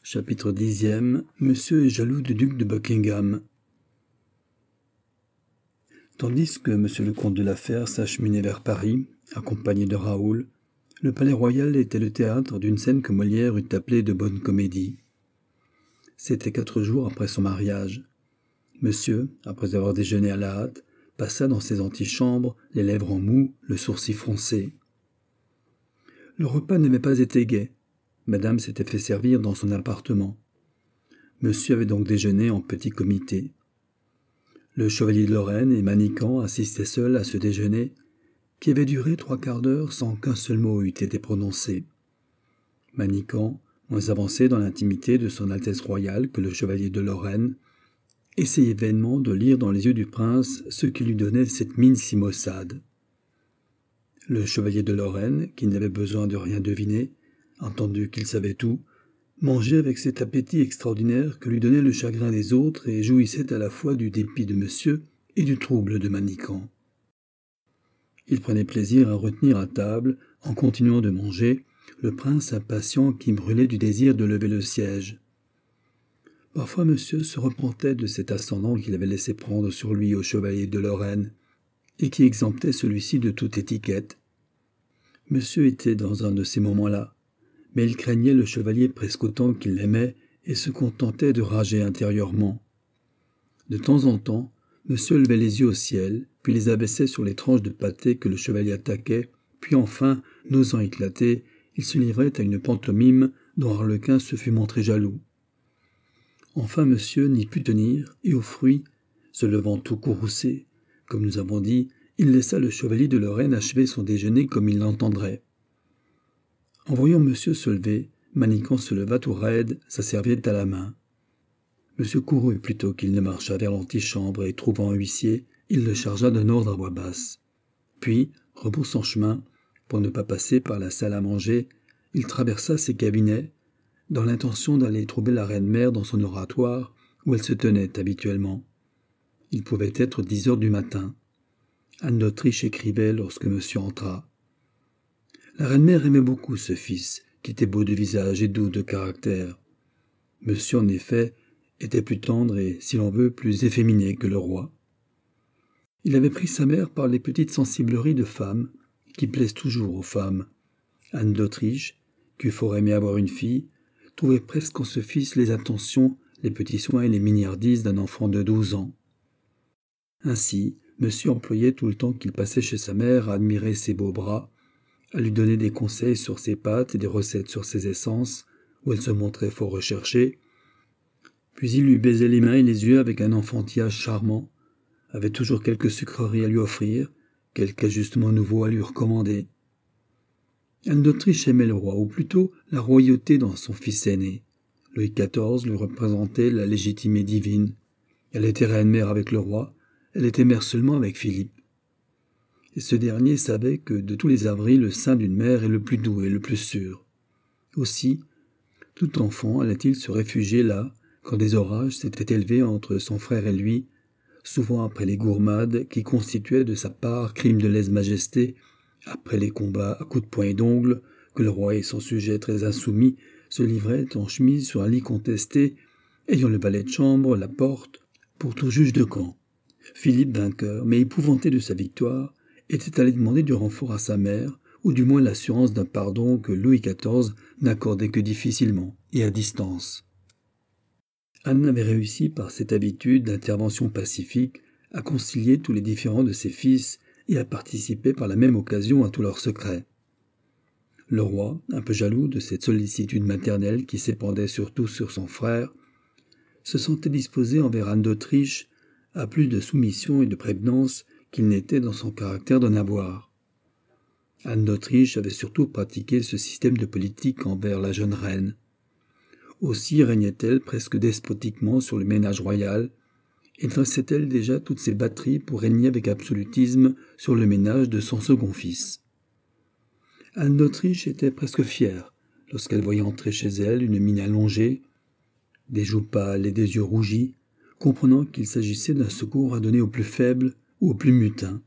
Chapitre 10e. Monsieur est jaloux du duc de Buckingham. Tandis que monsieur le comte de la Fère s'acheminait vers Paris, accompagné de Raoul, le palais royal était le théâtre d'une scène que Molière eût appelée de bonne comédie. C'était 4 jours après son mariage. Monsieur, après avoir déjeuné à la hâte, passa dans ses antichambres, les lèvres en mou, le sourcil froncé. Le repas n'avait pas été gai. Madame s'était fait servir dans son appartement. Monsieur avait donc déjeuné en petit comité. Le chevalier de Lorraine et Manicamp assistaient seuls à ce déjeuner, qui avait duré 3/4 d'heure sans qu'un seul mot eût été prononcé. Manicamp, moins avancé dans l'intimité de son Altesse royale que le chevalier de Lorraine, essayait vainement de lire dans les yeux du prince ce qui lui donnait cette mine si maussade. Le chevalier de Lorraine, qui n'avait besoin de rien deviner, entendu qu'il savait tout, mangeait avec cet appétit extraordinaire que lui donnait le chagrin des autres et jouissait à la fois du dépit de monsieur et du trouble de Manicamp. Il prenait plaisir à retenir à table, en continuant de manger, le prince impatient qui brûlait du désir de lever le siège. Parfois monsieur se repentait de cet ascendant qu'il avait laissé prendre sur lui au chevalier de Lorraine, et qui exemptait celui-ci de toute étiquette. Monsieur était dans un de ces moments-là, mais il craignait le chevalier presque autant qu'il l'aimait et se contentait de rager intérieurement. De temps en temps, monsieur levait les yeux au ciel, puis les abaissait sur les tranches de pâté que le chevalier attaquait, puis enfin, n'osant éclater, il se livrait à une pantomime dont Arlequin se fût montré jaloux. Enfin monsieur n'y put tenir, et au fruit, se levant tout courroucé, comme nous avons dit, il laissa le chevalier de Lorraine achever son déjeuner comme il l'entendrait. En voyant monsieur se lever, Manicamp se leva tout raide, sa serviette à la main. Monsieur courut plutôt qu'il ne marcha vers l'antichambre et, trouvant un huissier, il le chargea d'un ordre à voix basse. Puis, rebroussant chemin, pour ne pas passer par la salle à manger, il traversa ses cabinets, dans l'intention d'aller trouver la reine-mère dans son oratoire, où elle se tenait habituellement. Il pouvait être 10 heures du matin. Anne d'Autriche écrivait lorsque monsieur entra. La reine-mère aimait beaucoup ce fils, qui était beau de visage et doux de caractère. Monsieur, en effet, était plus tendre et, si l'on veut, plus efféminé que le roi. Il avait pris sa mère par les petites sensibleries de femme, qui plaisent toujours aux femmes. Anne d'Autriche, qui eût fort aimé avoir une fille, trouvait presque en ce fils les attentions, les petits soins et les mignardises d'un enfant de 12 ans. Ainsi, monsieur employait tout le temps qu'il passait chez sa mère à admirer ses beaux bras, à lui donner des conseils sur ses pâtes et des recettes sur ses essences, où elle se montrait fort recherchée. Puis il lui baisait les mains et les yeux avec un enfantillage charmant, avait toujours quelques sucreries à lui offrir, quelque ajustement nouveau à lui recommander. Anne d'Autriche aimait le roi, ou plutôt la royauté dans son fils aîné. Louis XIV lui représentait la légitimité divine. Elle était reine-mère avec le roi, elle était mère seulement avec Philippe. Et ce dernier savait que de tous les avrils, le sein d'une mère est le plus doux et le plus sûr. Aussi, tout enfant allait-il se réfugier là, quand des orages s'étaient élevés entre son frère et lui, souvent après les gourmades qui constituaient de sa part crime de lèse-majesté, après les combats à coups de poing et d'ongles, que le roi et son sujet très insoumis se livraient en chemise sur un lit contesté, ayant le valet de chambre, la porte, pour tout juge de camp. Philippe, vainqueur, mais épouvanté de sa victoire, était allé demander du renfort à sa mère, ou du moins l'assurance d'un pardon que Louis XIV n'accordait que difficilement et à distance. Anne avait réussi par cette habitude d'intervention pacifique à concilier tous les différends de ses fils et à participer par la même occasion à tous leurs secrets. Le roi, un peu jaloux de cette sollicitude maternelle qui s'épandait surtout sur son frère, se sentait disposé envers Anne d'Autriche à plus de soumission et de prévenance qu'il n'était dans son caractère d'en avoir. Anne d'Autriche avait surtout pratiqué ce système de politique envers la jeune reine. Aussi régnait-elle presque despotiquement sur le ménage royal, et dressait-elle déjà toutes ses batteries pour régner avec absolutisme sur le ménage de son second fils. Anne d'Autriche était presque fière lorsqu'elle voyait entrer chez elle une mine allongée, des joues pâles et des yeux rougis, comprenant qu'il s'agissait d'un secours à donner aux plus faibles ou aux plus mutins.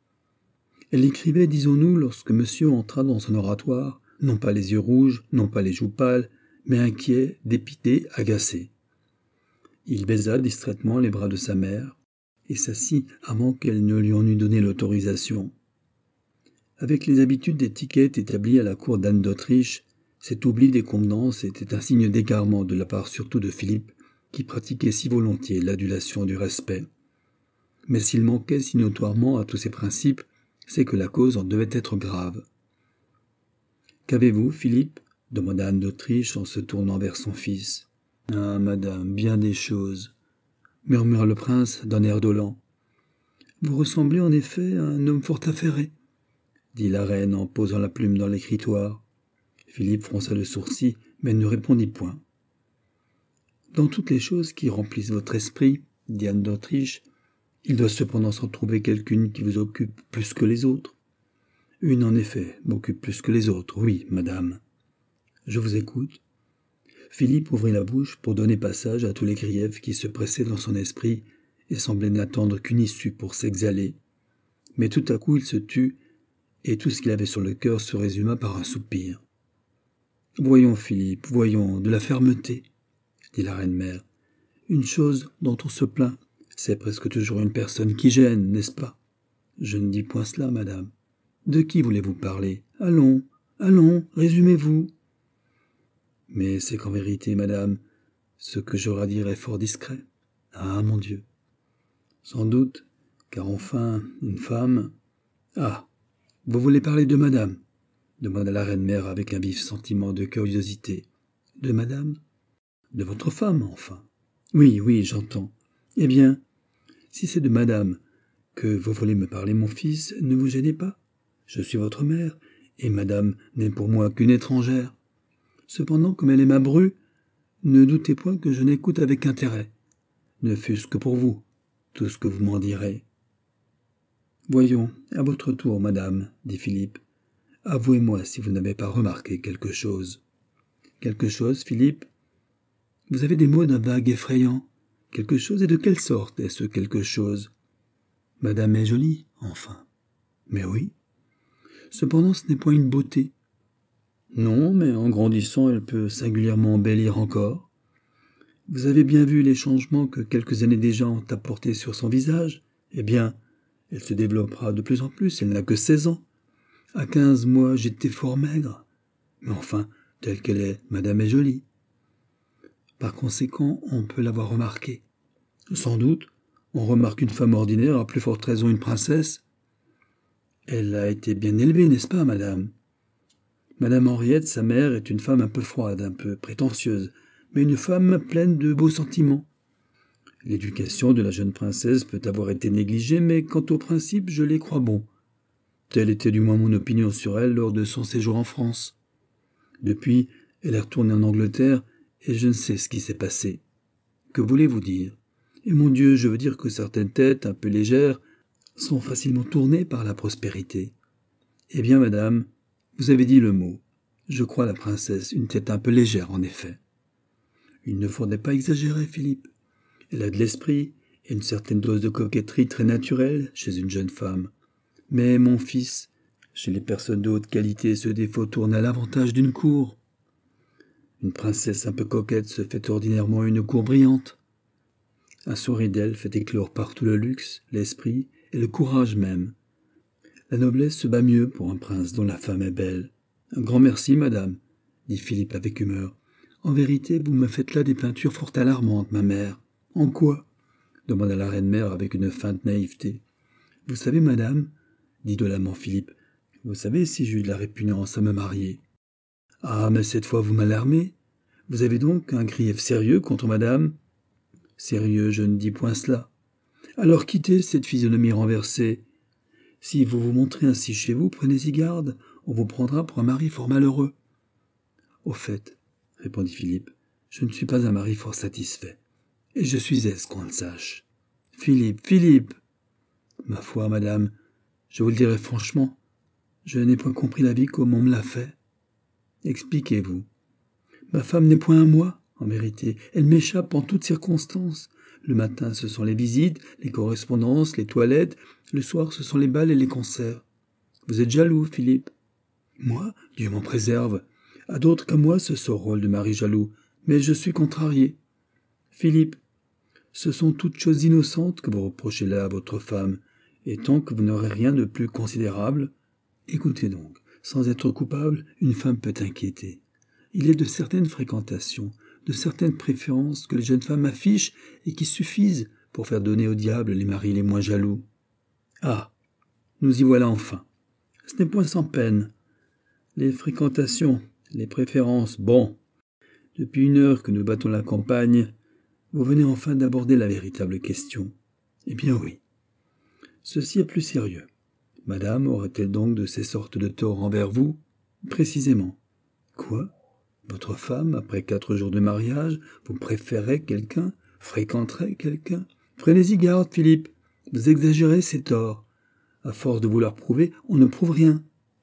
Elle écrivait, disons-nous, lorsque monsieur entra dans son oratoire, non pas les yeux rouges, non pas les joues pâles, mais inquiet, dépité, agacé. Il baisa distraitement les bras de sa mère et s'assit avant qu'elle ne lui en eût donné l'autorisation. Avec les habitudes d'étiquette établies à la cour d'Anne d'Autriche, cet oubli des convenances était un signe d'égarement de la part surtout de Philippe, qui pratiquait si volontiers l'adulation du respect. Mais s'il manquait si notoirement à tous ces principes, c'est que la cause en devait être grave. « Qu'avez-vous, Philippe » demanda Anne d'Autriche en se tournant vers son fils. « Ah, madame, bien des choses » murmura le prince d'un air dolent. « Vous ressemblez en effet à un homme fort affairé » dit la reine en posant la plume dans l'écritoire. Philippe fronça le sourcil, mais ne répondit point. « Dans toutes les choses qui remplissent votre esprit, dit Anne d'Autriche, il doit cependant s'en trouver quelqu'une qui vous occupe plus que les autres. Une, en effet, m'occupe plus que les autres, oui, madame. Je vous écoute. » Philippe ouvrit la bouche pour donner passage à tous les griefs qui se pressaient dans son esprit et semblaient n'attendre qu'une issue pour s'exhaler. Mais tout à coup il se tut, et tout ce qu'il avait sur le cœur se résuma par un soupir. « Voyons, Philippe, voyons, de la fermeté, » dit la reine-mère. « Une chose dont on se plaint, c'est presque toujours une personne qui gêne, n'est-ce pas ? Je ne dis point cela, madame. De qui voulez-vous parler ? Allons, allons, résumez-vous. » Mais c'est qu'en vérité, madame, ce que j'aurai à dire est fort discret. Ah, mon Dieu. Sans doute, car enfin, une femme... Ah, vous voulez parler de madame ? Demanda la reine-mère avec un vif sentiment de curiosité. De madame ? De votre femme, enfin. Oui, oui, j'entends. Eh bien, si c'est de madame que vous voulez me parler, mon fils, ne vous gênez pas. Je suis votre mère, et madame n'est pour moi qu'une étrangère. Cependant, comme elle est ma bru, ne doutez point que je n'écoute avec intérêt, ne fût-ce que pour vous, tout ce que vous m'en direz. Voyons, à votre tour, madame, dit Philippe. Avouez-moi si vous n'avez pas remarqué quelque chose. Quelque chose, Philippe ? Vous avez des mots d'un vague effrayant. Quelque chose, et de quelle sorte est ce quelque chose ? Madame est jolie, enfin. Mais oui. Cependant, ce n'est point une beauté. Non, mais en grandissant, elle peut singulièrement embellir encore. Vous avez bien vu les changements que quelques années déjà ont apportés sur son visage ? Eh bien, elle se développera de plus en plus, elle n'a que 16 ans. À 15 mois, j'étais fort maigre. Mais enfin, telle qu'elle est, madame est jolie. Par conséquent, on peut l'avoir remarquée. Sans doute, on remarque une femme ordinaire, à plus forte raison une princesse. Elle a été bien élevée, n'est-ce pas, madame ? Madame Henriette, sa mère, est une femme un peu froide, un peu prétentieuse, mais une femme pleine de beaux sentiments. L'éducation de la jeune princesse peut avoir été négligée, mais quant aux principes, je les crois bons. Telle était du moins mon opinion sur elle lors de son séjour en France. Depuis, elle est retournée en Angleterre, et je ne sais ce qui s'est passé. Que voulez-vous dire ? Et mon Dieu, je veux dire que certaines têtes, un peu légères, sont facilement tournées par la prospérité. Eh bien, madame, vous avez dit le mot. Je crois la princesse une tête un peu légère, en effet. Il ne faudrait pas exagérer, Philippe. Elle a de l'esprit et une certaine dose de coquetterie très naturelle chez une jeune femme. Mais, mon fils, chez les personnes de haute qualité, ce défaut tourne à l'avantage d'une cour. Une princesse un peu coquette se fait ordinairement une cour brillante. Un sourire d'elle fait éclore partout le luxe, l'esprit et le courage même. La noblesse se bat mieux pour un prince dont la femme est belle. Un grand merci, madame, dit Philippe avec humeur. En vérité, vous me faites là des peintures fort alarmantes, ma mère. En quoi ? Demanda la reine-mère avec une feinte naïveté. Vous savez, madame, dit dolamment Philippe, vous savez si j'ai eu de la répugnance à me marier. Ah, mais cette fois vous m'alarmez. Vous avez donc un grief sérieux contre madame ? Sérieux, je ne dis point cela. Alors quittez cette physionomie renversée. Si vous vous montrez ainsi chez vous, prenez-y garde, on vous prendra pour un mari fort malheureux. Au fait, répondit Philippe, je ne suis pas un mari fort satisfait, et je suis aise qu'on le sache. Philippe. Ma foi, madame, je vous le dirai franchement, je n'ai point compris la vie comme on me l'a fait. Expliquez-vous. Ma femme n'est point à moi, en vérité, elle m'échappe en toutes circonstances. Le matin, ce sont les visites, les correspondances, les toilettes. Le soir, ce sont les bals et les concerts. Vous êtes jaloux, Philippe ? Moi ? Dieu m'en préserve. À d'autres qu'à moi, ce rôle de mari jaloux, mais je suis contrarié. Philippe, ce sont toutes choses innocentes que vous reprochez là à votre femme, et tant que vous n'aurez rien de plus considérable, écoutez donc, sans être coupable, une femme peut inquiéter. Il est de certaines fréquentations, de certaines préférences que les jeunes femmes affichent et qui suffisent pour faire donner au diable les maris les moins jaloux. Ah, nous y voilà enfin. Ce n'est point sans peine. Les fréquentations, les préférences, bon. Depuis 1 heure que nous battons la campagne, vous venez enfin d'aborder la véritable question. Eh bien oui. Ceci est plus sérieux. Madame aurait-elle donc de ces sortes de torts envers vous? Précisément. Quoi? Votre femme, après 4 jours de mariage, vous préférerait quelqu'un, fréquenterait quelqu'un? Prenez-y garde, Philippe. Vous exagérez ses torts. À force de vouloir prouver, on ne prouve rien.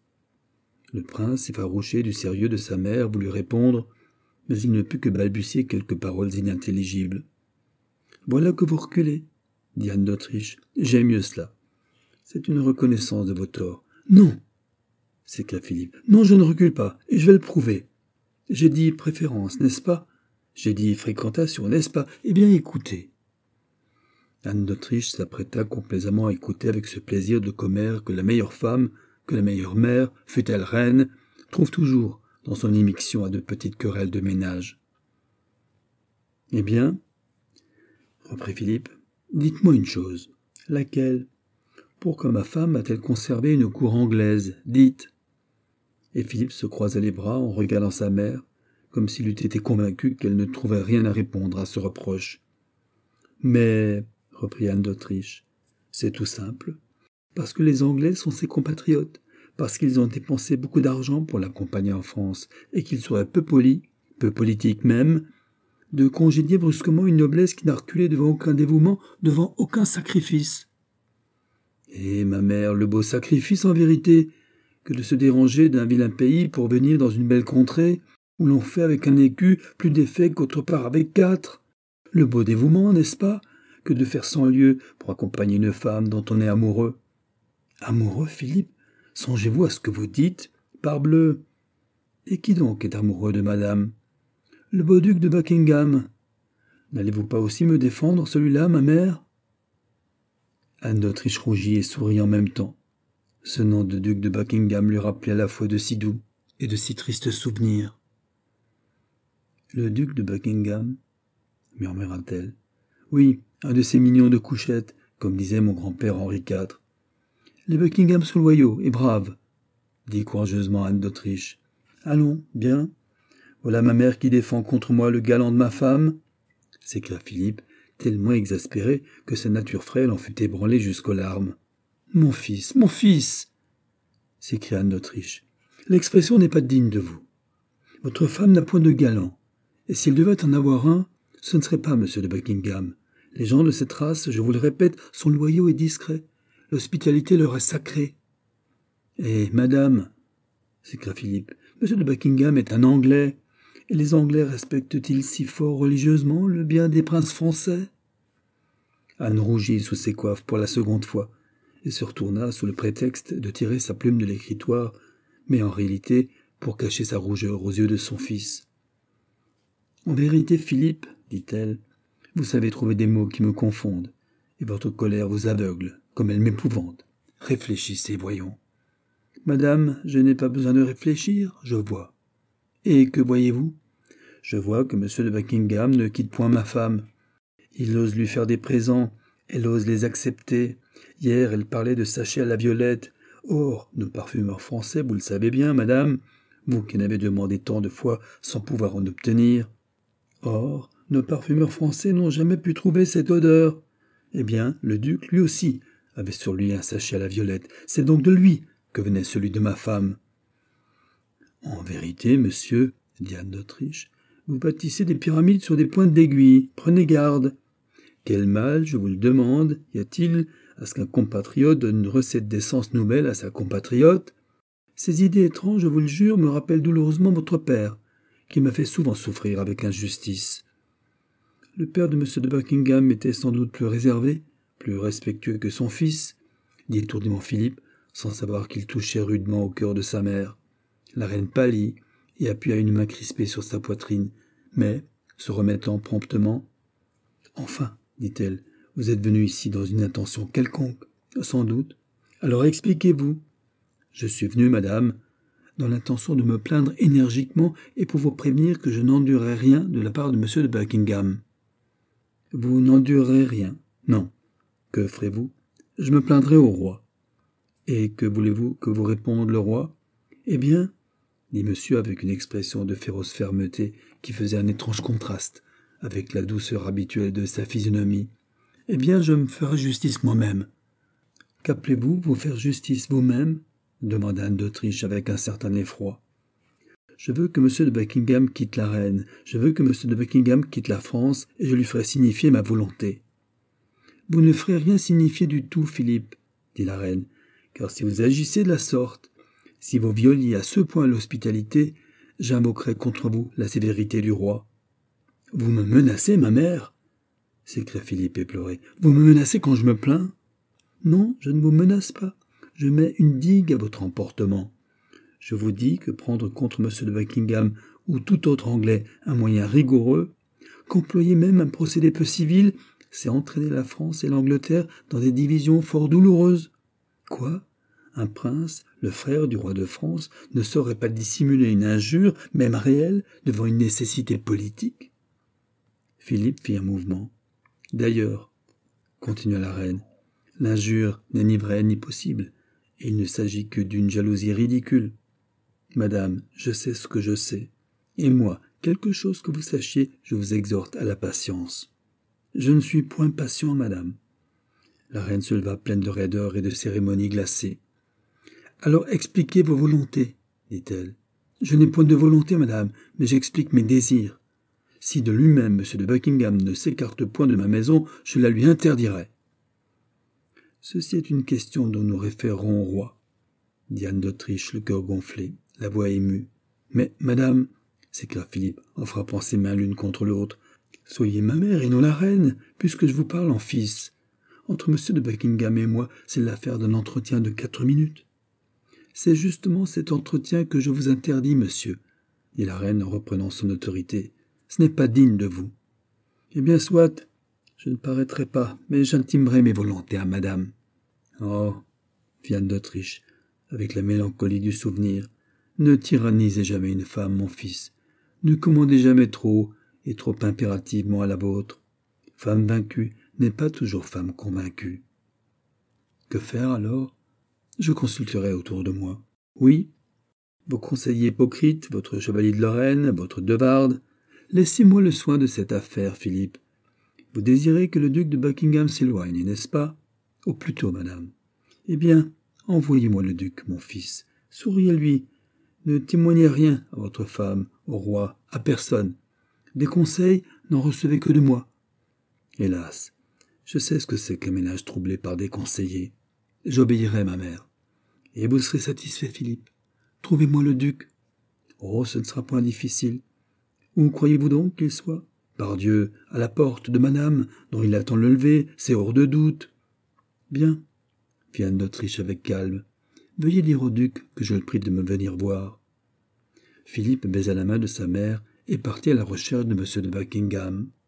Le prince, effarouché du sérieux de sa mère, voulut répondre, mais il ne put que balbutier quelques paroles inintelligibles. « Voilà que vous reculez, dit Anne d'Autriche. J'aime mieux cela. C'est une reconnaissance de vos torts. »« Non !» s'écria Philippe. « Non, je ne recule pas, et je vais le prouver. J'ai dit préférence, n'est-ce pas? J'ai dit fréquentation, n'est-ce pas? Eh bien, écoutez. » Anne d'Autriche s'apprêta complaisamment à écouter avec ce plaisir de commère que la meilleure femme, que la meilleure mère, fût-elle reine, trouve toujours dans son immixtion à de petites querelles de ménage. « Eh bien, reprit Philippe, dites-moi une chose. Laquelle? Pourquoi ma femme a-t-elle conservé une cour anglaise? Dites. » Et Philippe se croisa les bras en regardant sa mère, comme s'il eût été convaincu qu'elle ne trouvait rien à répondre à ce reproche. « Mais, reprit Anne d'Autriche, c'est tout simple. Parce que les Anglais sont ses compatriotes, parce qu'ils ont dépensé beaucoup d'argent pour l'accompagner en France, et qu'il serait peu poli, peu politique même, de congédier brusquement une noblesse qui n'a reculé devant aucun dévouement, devant aucun sacrifice. Et ma mère, le beau sacrifice en vérité, que de se déranger d'un vilain pays pour venir dans une belle contrée, où l'on fait avec un écu plus d'effet qu'autre part avec 4. Le beau dévouement, n'est-ce pas, que de faire 100 lieues pour accompagner une femme dont on est amoureux. Amoureux, Philippe? Songez-vous à ce que vous dites, parbleu. Et qui donc est amoureux de madame? Le beau duc de Buckingham. N'allez-vous pas aussi me défendre, celui-là, ma mère? Anne d'Autriche rougit et sourit en même temps. Ce nom de duc de Buckingham lui rappelait à la fois de si doux et de si tristes souvenirs. Le duc de Buckingham, murmura-t-elle. Oui, un de ces mignons de couchette, comme disait mon grand-père Henri IV. Les Buckingham sont loyaux et braves, dit courageusement Anne d'Autriche. Allons, bien. Voilà ma mère qui défend contre moi le galant de ma femme, s'écria Philippe, tellement exaspéré que sa nature frêle en fut ébranlée jusqu'aux larmes. Mon fils, s'écria Anne d'Autriche. L'expression n'est pas digne de vous. Votre femme n'a point de galant, et s'il devait en avoir un, ce ne serait pas M. de Buckingham. Les gens de cette race, je vous le répète, sont loyaux et discrets. L'hospitalité leur est sacrée. Et madame, s'écria Philippe, M. de Buckingham est un Anglais, et les Anglais respectent-ils si fort religieusement le bien des princes français? Anne rougit sous ses coiffes pour la seconde fois, et se retourna sous le prétexte de tirer sa plume de l'écritoire, mais en réalité pour cacher sa rougeur aux yeux de son fils. « En vérité, Philippe, dit-elle, vous savez trouver des mots qui me confondent, et votre colère vous aveugle, comme elle m'épouvante. Réfléchissez, voyons. » Madame, je n'ai pas besoin de réfléchir, je vois. Et que voyez-vous? Je vois que M. de Buckingham ne quitte point ma femme. Il ose lui faire des présents, elle ose les accepter. Hier, elle parlait de sachets à la violette. Or, nos parfumeurs français, vous le savez bien, madame, vous qui en avez demandé tant de fois sans pouvoir en obtenir. Or, nos parfumeurs français n'ont jamais pu trouver cette odeur. Eh bien, le duc, lui aussi, avait sur lui un sachet à la violette. C'est donc de lui que venait celui de ma femme. En vérité, monsieur, dit Anne d'Autriche, vous bâtissez des pyramides sur des pointes d'aiguille. Prenez garde. Quel mal, je vous le demande, y a-t-il à ce qu'un compatriote donne une recette d'essence nouvelle à sa compatriote? Ces idées étranges, je vous le jure, me rappellent douloureusement votre père, qui m'a fait souvent souffrir avec injustice. Le père de M. de Buckingham était sans doute plus réservé, plus respectueux que son fils, dit étourdiment Philippe, sans savoir qu'il touchait rudement au cœur de sa mère. La reine pâlit, et appuya une main crispée sur sa poitrine, mais, se remettant promptement, « Enfin, dit-elle, vous êtes venu ici dans une intention quelconque, sans doute. Alors expliquez-vous. » « Je suis venu, madame, dans l'intention de me plaindre énergiquement et pour vous prévenir que je n'endurerai rien de la part de M. de Buckingham. »« Vous n'endurerez rien. Non. Que ferez-vous ? » ?»« Je me plaindrai au roi. »« Et que voulez-vous que vous réponde le roi ? » ?»« Eh bien, dit monsieur avec une expression de féroce fermeté qui faisait un étrange contraste avec la douceur habituelle de sa physionomie, « eh bien, je me ferai justice moi-même. »« Qu'appelez-vous vous faire justice vous-même » demanda Anne d'Autriche avec un certain effroi. « Je veux que M. de Buckingham quitte la reine, je veux que M. de Buckingham quitte la France, et je lui ferai signifier ma volonté. »« Vous ne ferez rien signifier du tout, Philippe, dit la reine, car si vous agissez de la sorte, si vous violiez à ce point l'hospitalité, j'invoquerai contre vous la sévérité du roi. »« Vous me menacez, ma mère » s'écria Philippe éploré. « Vous me menacez quand je me plains ?»« Non, je ne vous menace pas. Je mets une digue à votre emportement. Je vous dis que prendre contre M. de Buckingham ou tout autre Anglais un moyen rigoureux, qu'employer même un procédé peu civil, c'est entraîner la France et l'Angleterre dans des divisions fort douloureuses. Quoi ? Un prince, le frère du roi de France, ne saurait pas dissimuler une injure, même réelle, devant une nécessité politique ? Philippe fit un mouvement. « D'ailleurs, continua la reine, l'injure n'est ni vraie ni possible. Et il ne s'agit que d'une jalousie ridicule. Madame, je sais ce que je sais. Et moi, quelque chose que vous sachiez, je vous exhorte à la patience. »« Je ne suis point patient, madame. » La reine se leva pleine de raideur et de cérémonie glacée. « Alors expliquez vos volontés, dit-elle. »« Je n'ai point de volonté, madame, mais j'explique mes désirs. Si de lui-même M. de Buckingham ne s'écarte point de ma maison, je la lui interdirai. » « Ceci est une question dont nous référerons au roi, dit Anne d'Autriche, le cœur gonflé, la voix émue. « Mais, madame, s'écria Philippe, en frappant ses mains l'une contre l'autre, soyez ma mère et non la reine, puisque je vous parle en fils. Entre M. de Buckingham et moi, c'est l'affaire d'un entretien de 4 minutes. C'est justement cet entretien que je vous interdis, monsieur, dit la reine en reprenant son autorité. Ce n'est pas digne de vous. Eh bien, soit. Je ne paraîtrai pas, mais j'intimerai mes volontés à madame. »« Oh, fit Anne d'Autriche, avec la mélancolie du souvenir, ne tyrannisez jamais une femme, mon fils. Ne commandez jamais trop et trop impérativement à la vôtre. Femme vaincue n'est pas toujours femme convaincue. » Que faire alors ? Je consulterai autour de moi. Oui, vos conseillers hypocrites, votre chevalier de Lorraine, votre de Wardes. Laissez-moi le soin de cette affaire, Philippe. Vous désirez que le duc de Buckingham s'éloigne, n'est-ce pas ? Au plus tôt, madame. Eh bien, envoyez-moi le duc, mon fils. Souriez-lui. Ne témoignez rien à votre femme, au roi, à personne. Des conseils, n'en recevez que de moi. Hélas, je sais ce que c'est qu'un ménage troublé par des conseillers. J'obéirai, ma mère. Et vous serez satisfait, Philippe. Trouvez-moi le duc. Oh, ce ne sera point difficile. Où croyez-vous donc qu'il soit ? Pardieu, à la porte de madame, dont il attend le lever, c'est hors de doute. Bien, fit Anne d'Autriche avec calme. Veuillez dire au duc que je le prie de me venir voir. Philippe baisa la main de sa mère et partit à la recherche de M. de Buckingham.